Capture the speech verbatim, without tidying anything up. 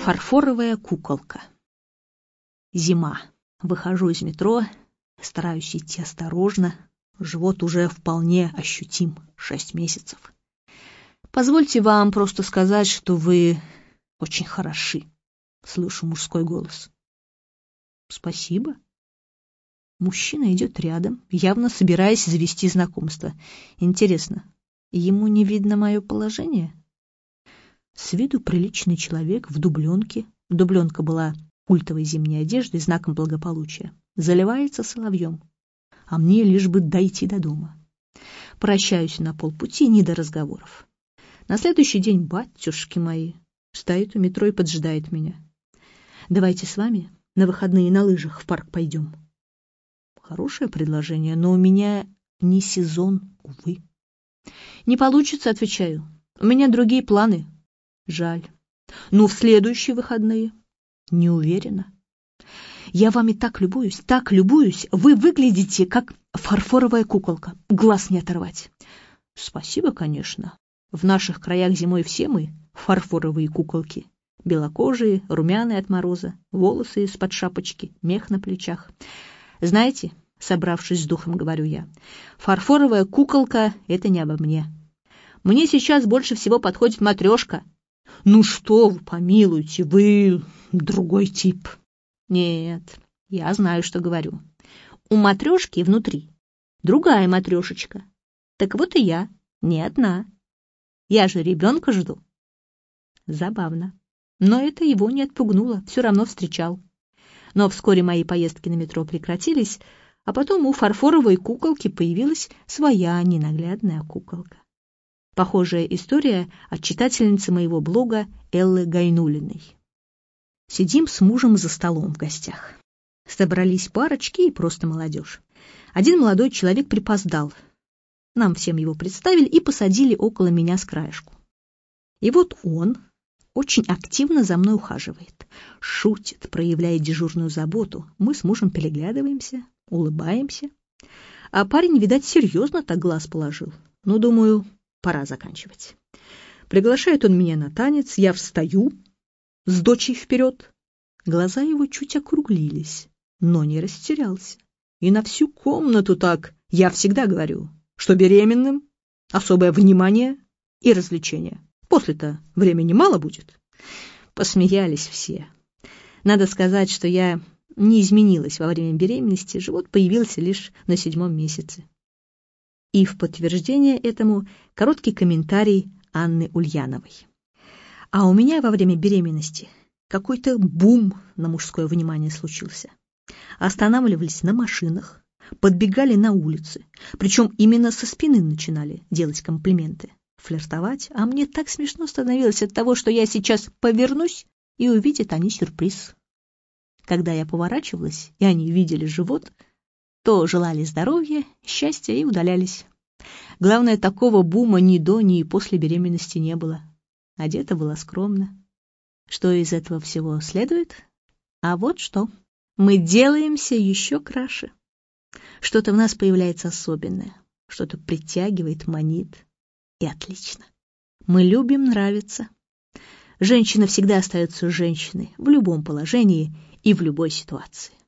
Фарфоровая куколка. Зима. Выхожу из метро, стараюсь идти осторожно. Живот уже вполне ощутим. Шесть месяцев. Позвольте вам просто сказать, что вы очень хороши. Слышу мужской голос. Спасибо. Мужчина идет рядом, явно собираясь завести знакомство. Интересно, ему не видно мое положение? С виду приличный человек в дубленке. Дубленка была культовой зимней одеждой, знаком благополучия. Заливается соловьем. А мне лишь бы дойти до дома. Прощаюсь на полпути, не до разговоров. На следующий день, батюшки мои, стоит у метро и поджидает меня. Давайте с вами на выходные на лыжах в парк пойдем. Хорошее предложение, но у меня не сезон, увы. Не получится, отвечаю. У меня другие планы. Жаль. Ну, в следующие выходные? Не уверена. Я вами так любуюсь, так любуюсь. Вы выглядите, как фарфоровая куколка. Глаз не оторвать. Спасибо, конечно. В наших краях зимой все мы фарфоровые куколки. Белокожие, румяные от мороза, волосы из-под шапочки, мех на плечах. Знаете, собравшись с духом, говорю я, фарфоровая куколка — это не обо мне. Мне сейчас больше всего подходит матрешка. Ну что вы, помилуйте, вы другой тип. Нет, я знаю, что говорю. У матрешки внутри другая матрешечка. Так вот и я не одна. Я же ребенка жду. Забавно. Но это его не отпугнуло, все равно встречал. Но вскоре мои поездки на метро прекратились, а потом у фарфоровой куколки появилась своя ненаглядная куколка. Похожая история от читательницы моего блога Эллы Гайнуллиной. Сидим с мужем за столом в гостях. Собрались парочки и просто молодежь. Один молодой человек припоздал. Нам всем его представили и посадили около меня с краешку. И вот он очень активно за мной ухаживает. Шутит, проявляет дежурную заботу. Мы с мужем переглядываемся, улыбаемся. А парень, видать, серьезно так глаз положил. Ну, думаю, пора заканчивать. Приглашает он меня на танец, я встаю с дочей вперед. Глаза его чуть округлились, но не растерялся. И на всю комнату так, я всегда говорю, что беременным особое внимание и развлечение. После-то времени мало будет. Посмеялись все. Надо сказать, что я не изменилась во время беременности, живот появился лишь на седьмом месяце. И в подтверждение этому короткий комментарий Анны Ульяновой. А у меня во время беременности какой-то бум на мужское внимание случился. Останавливались на машинах, подбегали на улице, причем именно со спины начинали делать комплименты, флиртовать, а мне так смешно становилось от того, что я сейчас повернусь, и увидят они сюрприз. Когда я поворачивалась, и они видели живот, то желали здоровья, счастья и удалялись. Главное, такого бума ни до, ни после беременности не было. Одета была скромно. Что из этого всего следует? А вот что. Мы делаемся еще краше. Что-то в нас появляется особенное, что-то притягивает, манит. И отлично. Мы любим нравиться. Женщина всегда остается женщиной в любом положении и в любой ситуации.